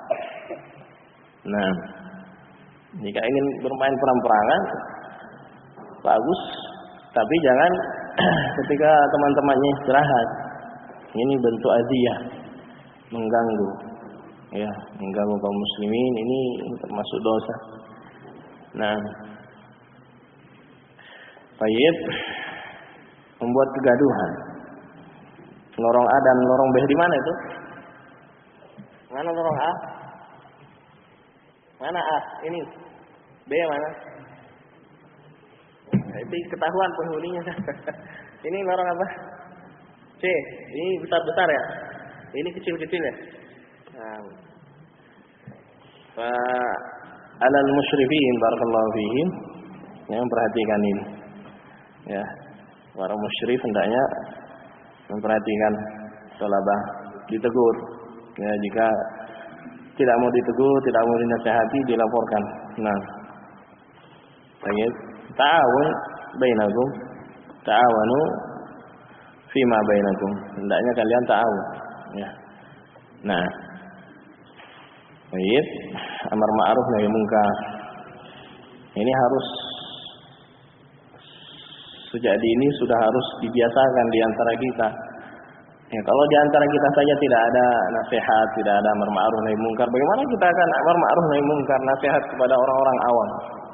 Nah, jika ingin bermain perang-perangan bagus, tapi jangan ketika teman-temannya istirahat. Ini bentuk aziyah, mengganggu, ya, mengganggu kaum muslimin. Ini termasuk dosa. Nah, baik, membuat kegaduhan. Lorong A dan lorong B di mana itu? Mana lorong A? Mana A? Ini. B mana? Nah, itu ketahuan penghuninya. Ini lorong apa? C. Ini besar-besar ya? Ini kecil-kecil ya? Nah. Alal musyrifin barakallahu fihim yang perhatikan ini. Ya. Para musyrif hendaknya memperhatikan thalabah, ditegur. Ya, jika tidak mau ditegur, tidak mau dinasihati, dilaporkan. Nah, baik, ta'awun bainakum, ta'awanu fima bainakum. Hendaknya kalian ta'awun. Ya. Nah, baik, amar ma'ruf nahi munkar. Ini harus sejak dini sudah harus dibiasakan di antara kita. Ya, kalau di antara kita saja tidak ada nasihat, tidak ada amar ma'ruf nahi munkar, bagaimana kita akan amar ma'ruf nahi munkar, nasihat kepada orang-orang awam?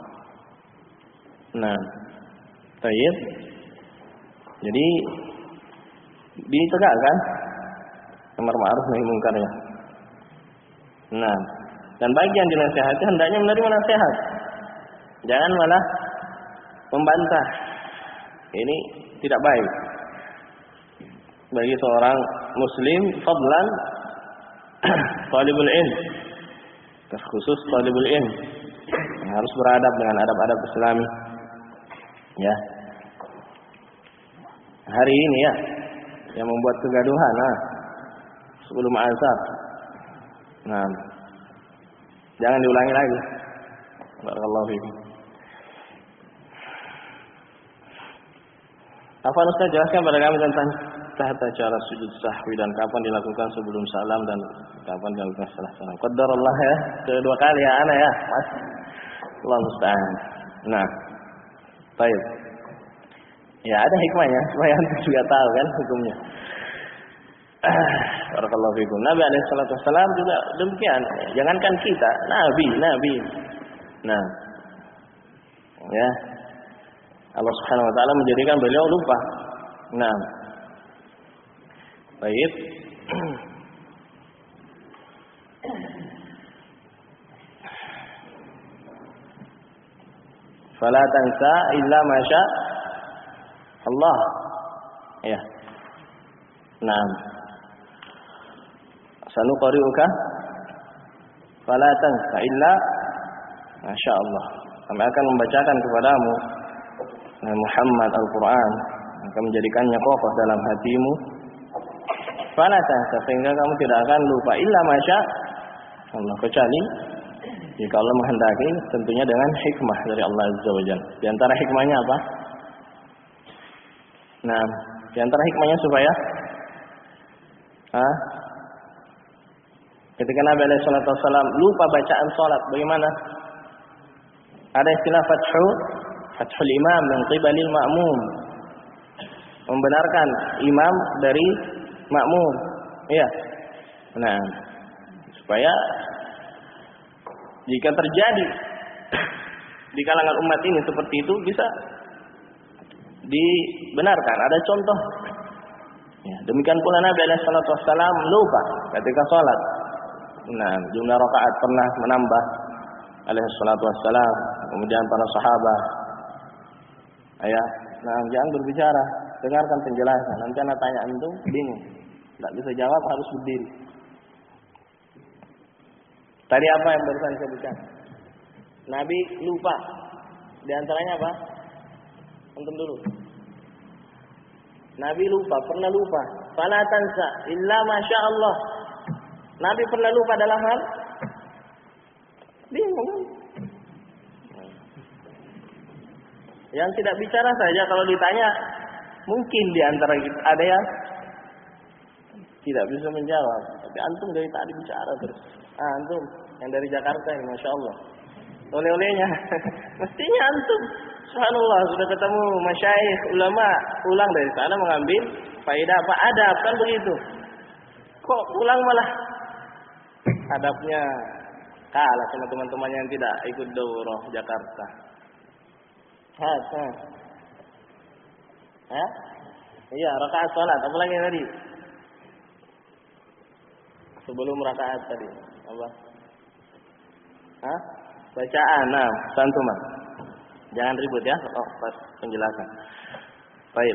Nah, baik. Jadi ditegakkan amar ma'ruf nahi munkarnya. Nah, dan bagi yang dinasihati hendaknya menerima nasihat. Jangan malah membantah. Ini tidak baik bagi seorang muslim, fadlan talibul ilm, khusus talibul ilm yang harus beradab dengan adab-adab Islami. Ya, hari ini ya yang membuat kegaduhan, sebelum azab. Nah, jangan diulangi lagi. Barakallahu fiikum. Afwan Ustaz, jelaskan pada kami tentang tata cara sujud sahwi dan kapan dilakukan sebelum salam dan kapan dilakukan setelah salam. Qadarullah ya, kedua kali ya ana ya, Mas. Allah musta'an. Nah, baik. Ya, ada hikmahnya supaya anda juga tahu kan hukumnya. Barakallahu fikum. Nabi alaihi salatu wasallam juga demikian. Jangankan kita, nabi. Nah, ya. Allah Subhanahu wa taala menjadikan beliau lupa. Nah, baik. Fala tansa illa ma sya Allah. Ya. Nah. Sanuqri'uka fala tansa illa ma sya Allah. Kami akan membacakan kepadamu Muhammad Al-Quran, akan menjadikannya kokoh dalam hatimu. Fala tansa, sehingga kamu tidak akan lupa illa ma sya Allah, kecuali jika Allah menghendaki, tentunya dengan hikmah dari Allah Azza wa Jalla. Di antara hikmahnya apa? Nah, di antara hikmahnya supaya ketika Nabi alaihi salatu wasallam lupa bacaan salat, bagaimana? Ada istilah fathul imam min qibalil ma'mum. Membenarkan imam dari makmum. Iya. Nah, supaya jika terjadi di kalangan umat ini seperti itu bisa dibenarkan. Ada contoh. Ya, demikian pula Nabi alaihi salatu wasallam lupa ketika salat. Nah, jumlah rakaat pernah menambah alaihi salatu wassalam, kemudian para sahabat. Ayah, nah jangan berbicara, dengarkan penjelasan. Nanti anak tanya antum, bingung, tidak bisa jawab, harus berdiri. Tadi apa yang barusan disebutkan? Nabi lupa. Di antaranya apa? Antum dulu. Nabi lupa, pernah lupa. Fala tansa illa masya Allah. Nabi pernah lupa dalam hal bingung. Yang tidak bicara saja kalau ditanya, mungkin di antara kita ada yang tidak bisa menjawab. Tapi antum dari tadi bicara terus. Antum yang dari Jakarta ini, masya Allah. Oleh-olehnya, mestinya antum, subhanallah, sudah ketemu masyayikh, ulama, pulang dari sana mengambil faedah apa? Adab, kan begitu. Kok pulang malah adabnya kalah sama teman-teman yang tidak ikut daurah Jakarta. Iya, rakaat salat. Apa lagi tadi? Sebelum rakaat tadi. Apa? Bacaan. Nah, santuman. Jangan ribut ya. Pas penjelasan. Baik.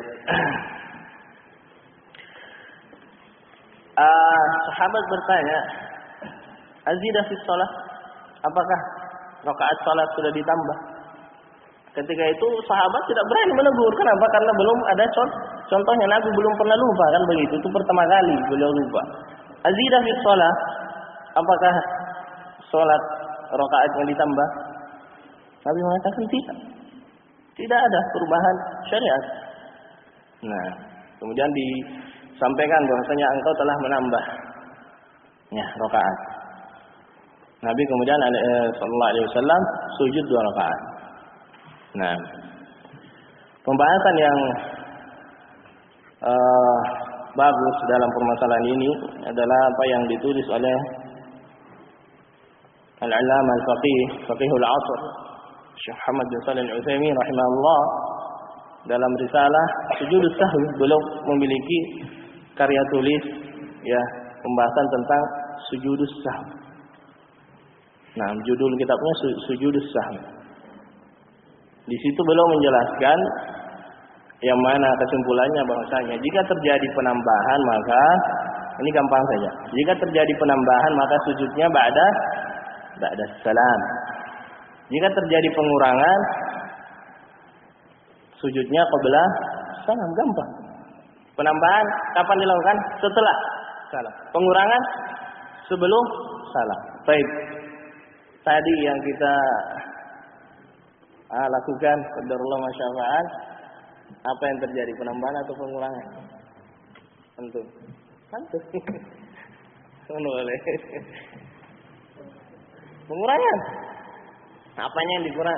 Sahabat bertanya, azidah fi shalah? Apakah rakaat salat sudah ditambah? Ketika itu sahabat tidak berani menegur. Kenapa? Karena belum ada contohnya. Nabi belum pernah lupa, kan begitu. Itu pertama kali beliau lupa. Azidah fi shalah? Apakah salat rakaatnya ditambah? Nabi mengatakan tidak. Tidak ada perubahan syariat. Nah, kemudian disampaikan bahwasanya engkau telah menambah rakaat. Nabi kemudian sallallahu alaihi wasallam sujud 2 rakaat. Nah, pembahasan yang bagus dalam permasalahan ini adalah apa yang ditulis oleh Al-Allamah Faqihul Asr Syekh Muhammad bin Shalih Al-Utsaimin rahimahullah dalam risalah Sujudus Sahwi. Beliau memiliki karya tulis pembahasan tentang Sujudus Sahwi. Nah, judul kitabnya Sujudus Sahwi. Di situ beliau menjelaskan yang mana kesimpulannya bahwasanya jika terjadi penambahan maka ini gampang saja. Jika terjadi penambahan maka sujudnya ba'da salam. Jika terjadi pengurangan sujudnya qabla salam, gampang. Penambahan kapan dilakukan? Setelah salam. Pengurangan sebelum salam. Baik. Tadi yang kita lakukan, qadarullah masyafa'al, apa yang terjadi, penambahan atau pengurangan? Antum. Boleh. Pengurangan. Apanya yang dikurang?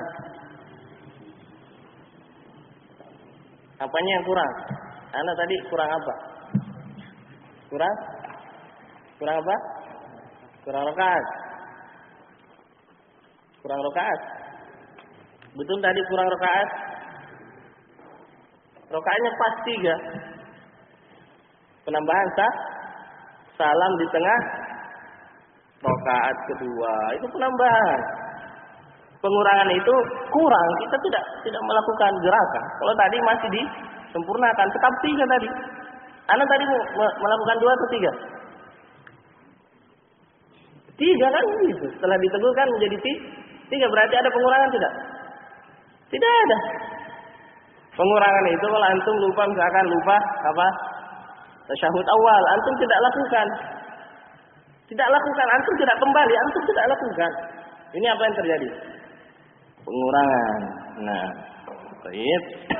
Apanya yang kurang? Anda tadi kurang apa? Kurang apa? Kurang rakaat. Kurang rakaat. Betul tadi kurang rakaat? Rakaatnya pas 3. Penambahan salam di tengah rakaat kedua. Itu penambahan. Pengurangan itu kurang. Kita tidak melakukan gerakan. Kalau tadi masih disempurnakan, tetap 3 tadi. Anda tadi melakukan 2 atau 3? 3 kan gitu. Setelah diteguhkan menjadi 3. Berarti ada pengurangan tidak? Tidak ada. Pengurangan itu kalau antum lupa, misalkan lupa apa? Tasyahud awal, antum tidak lakukan. Tidak lakukan, antum tidak kembali, antum tidak lakukan. Ini apa yang terjadi? Pengurangan. Nah, baik.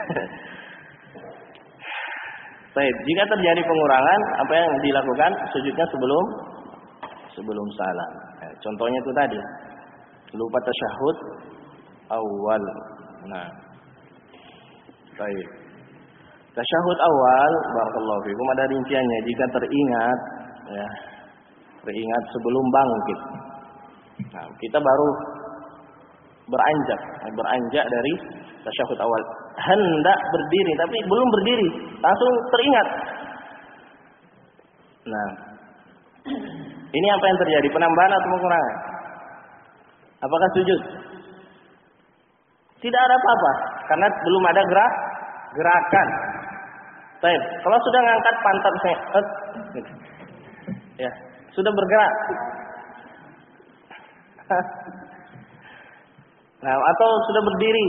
Baik, jika terjadi pengurangan, apa yang dilakukan? Sujudnya sebelum salam. Contohnya itu tadi. Lupa tasyahud awal. Nah, baik. Tasyahud awal, barakallahu fikum, ada rinciannya. Jika teringat sebelum bangkit. Nah, kita baru beranjak dari tasyahud awal. Hendak berdiri, tapi belum berdiri, langsung teringat. Nah, ini apa yang terjadi? Penambahan atau pengurangan? Apakah sujud? Tidak ada apa-apa, karena belum ada gerakan. Baik, kalau sudah ngangkat pantat saya, sudah bergerak. Nah, atau sudah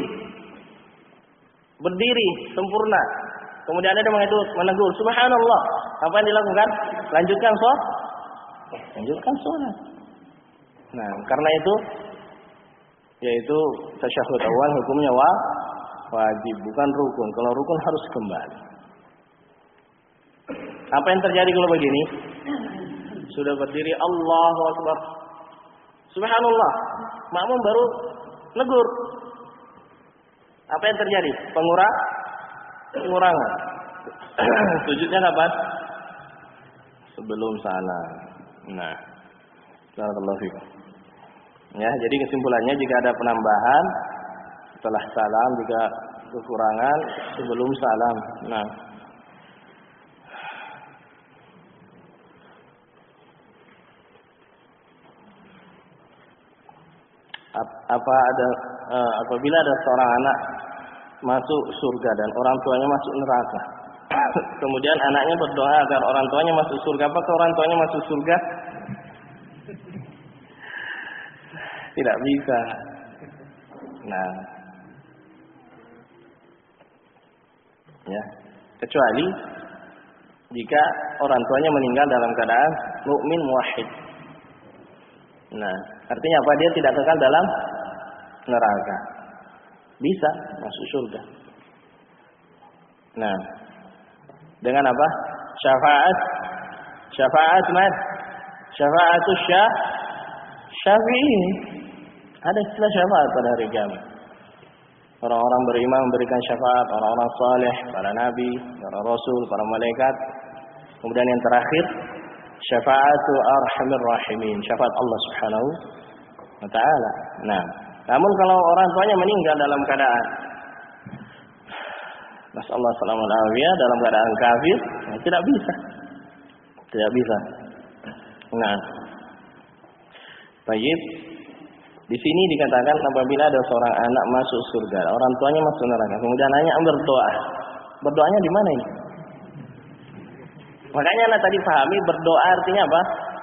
berdiri sempurna. Kemudian ada menegur, subhanallah. Apa yang dilakukan? Lanjutkan sholat. Nah, karena itu yaitu tasyahud awal hukumnya wajib, bukan rukun. Kalau rukun harus kembali. Apa yang terjadi kalau begini? Sudah berdiri, Allahu Akbar, subhanallah, makmum baru negur. Apa yang terjadi? Pengurangan. Sujudnya kapan? Sebelum salam. Nah, barakallahu fikum. Ya, jadi kesimpulannya jika ada penambahan setelah salam, jika kekurangan sebelum salam. Nah, apabila ada seorang anak masuk surga dan orang tuanya masuk neraka, kemudian anaknya berdoa agar orang tuanya masuk surga, apakah orang tuanya masuk surga? Tidak bisa. Nah, ya, kecuali jika orang tuanya meninggal dalam keadaan mukmin muwahhid. Nah, artinya apa? Dia tidak kekal dalam neraka, bisa masuk surga. Nah, dengan apa? Syafa'atus syafi'i. Ada istilah syafaat pada hari kiamat. Orang-orang beriman memberikan syafaat, orang-orang saleh, para nabi, para rasul, para malaikat. Kemudian yang terakhir, syafa'atu arhamir rahimin, syafaat Allah Subhanahu wa taala. Nah, namun kalau orang tuanya meninggal dalam keadaan nasallahu salamul afiyah, dalam keadaan kafir, tidak bisa. Nah, baik. Di sini dikatakan apabila ada seorang anak masuk surga, orang tuanya masuk neraka, kemudian anaknya berdoa. Berdoanya di mana ini? Makanya anak tadi pahami berdoa artinya apa?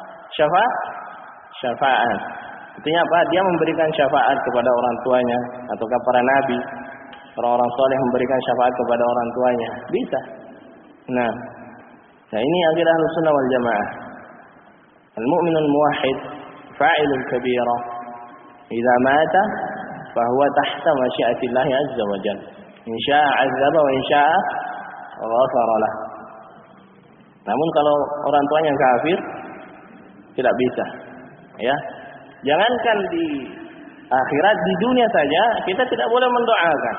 Syafaat. Artinya apa? Dia memberikan syafaat kepada orang tuanya ataukah para nabi, orang-orang soleh memberikan syafaat kepada orang tuanya. Bisa. Nah ini akidah Ahlussunnah wal Jamaah. Al-mu'minul muwahhid fa'ilul kabira. Idza mata fahuwa tahta masyiatillah azza wa jalla. In syaa'a 'adzaba wa in syaa'a ghafara lah. Namun kalau orang tuanya kafir tidak bisa. Ya. Jangankan di akhirat, di dunia saja kita tidak boleh mendoakan.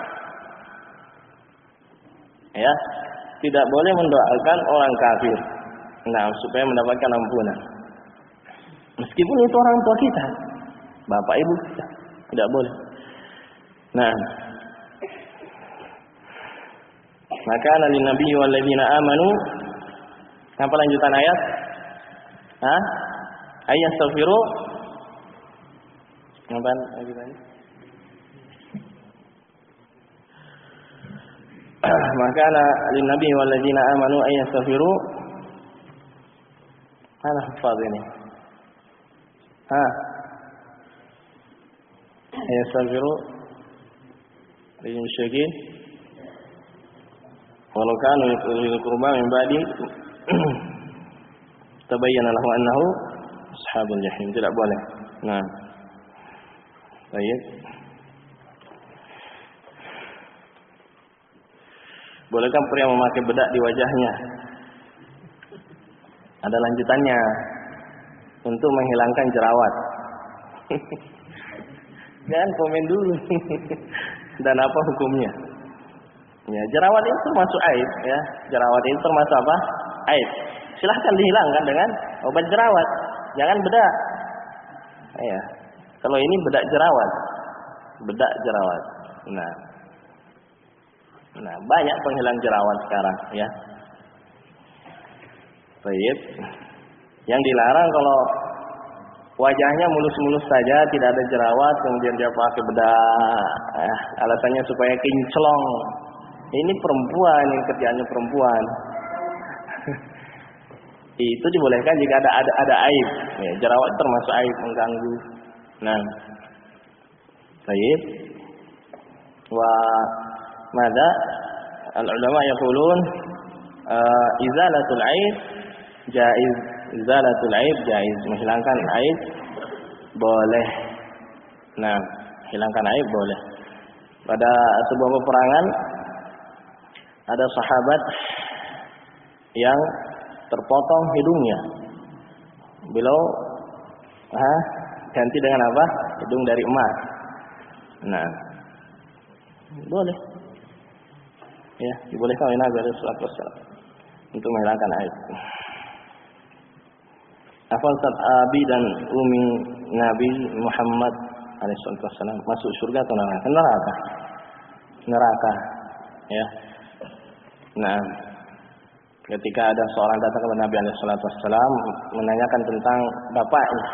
Ya. Tidak boleh mendoakan orang kafir. Nah, supaya mendapatkan ampunan. Meskipun itu orang tua kita, bapak ibu kita, tidak boleh. Nah, maka nabi nabi walladzina amanu, apa lanjutan ayat? Ayastaghfiru. Apa lanjutannya? Maka lin nabi walladzina amanu ayastaghfiru. Mana hafaz ini? Ayastaghfiru lil musyrikin walau kanu lil qurba min ba'di tabayyana lahu annahu ashabul jahim. Tidak boleh. Nah, baik. Bolehkah pria memakai bedak di wajahnya? Ada lanjutannya, untuk menghilangkan jerawat. Jangan komen dulu. Dan apa hukumnya? Ya, jerawat itu termasuk aib, ya. Jerawat itu termasuk apa? Aib. Silahkan dihilangkan dengan obat jerawat. Jangan bedak. Ya. Kalau ini bedak jerawat. Nah, banyak penghilang jerawat sekarang, ya. Baik. Yang dilarang kalau wajahnya mulus-mulus saja, tidak ada jerawat, kemudian dia pakai bedak, alasannya supaya kinclong. Ini perempuan, ini kerjaannya perempuan. Itu dibolehkan jika ada aib. Ya, jerawat termasuk aib, mengganggu. Nah, baik. Wa madza al-ulama yaqulun izalatul aib jaiz. Izalatul aib jaiz. Menghilangkan aib boleh. Nah, hilangkan aib boleh. Pada sebuah peperangan ada sahabat yang terpotong hidungnya. Beliau ganti dengan apa? Hidung dari emas. Nah, boleh. Ya, dibolehkan oleh Nabi sallallahu alaihi wasallam untuk menghilangkan aib. Apa Ustaz Abi dan Umi Nabi Muhammad alaihi wasallam masuk surga atau neraka? Neraka. Neraka. Ya. Nah, ketika ada seorang datang kepada Nabi alaihi wasallam menanyakan tentang bapaknya.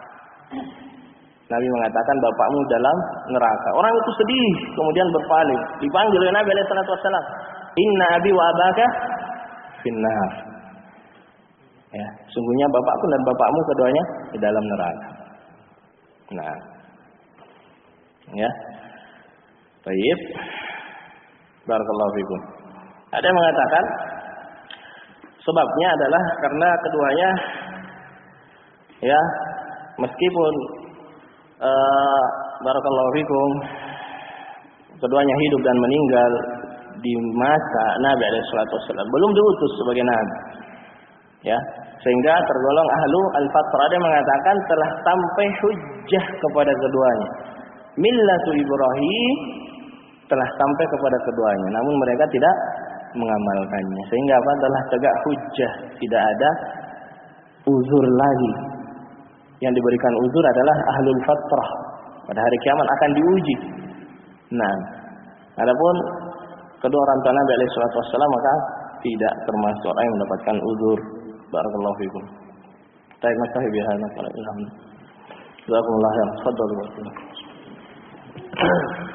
Nabi mengatakan bapakmu dalam neraka. Orang itu sedih, kemudian berpaling. Dipanggil oleh Nabi alaihi wasallam, "Inna abi wa abaka finnar." Ya, sungguhnya bapakku dan bapakmu keduanya di dalam neraka. Nah. Ya. Baik. Barakallahu fikum. Ada yang mengatakan sebabnya adalah karena keduanya ya meskipun barakallahu fikum keduanya hidup dan meninggal di masa Nabi alaihi wasallam belum diutus sebagai nabi. Ya, sehingga tergolong ahlu al-fatrah. Ada yang mengatakan telah sampai hujjah kepada keduanya. Millatu Ibrahim telah sampai kepada keduanya, namun mereka tidak mengamalkannya. Sehingga apa? Telah tegak hujjah, tidak ada uzur lagi. Yang diberikan uzur adalah ahlul fatrah. Pada hari kiamat akan diuji. Nah, adapun kedua orang tua Nabi alaihi wasallam maka tidak termasuk orang yang mendapatkan uzur. Barakallahu fikum. Tayyib masahi bihana. Jazakumullah khairan. Tafadhalu.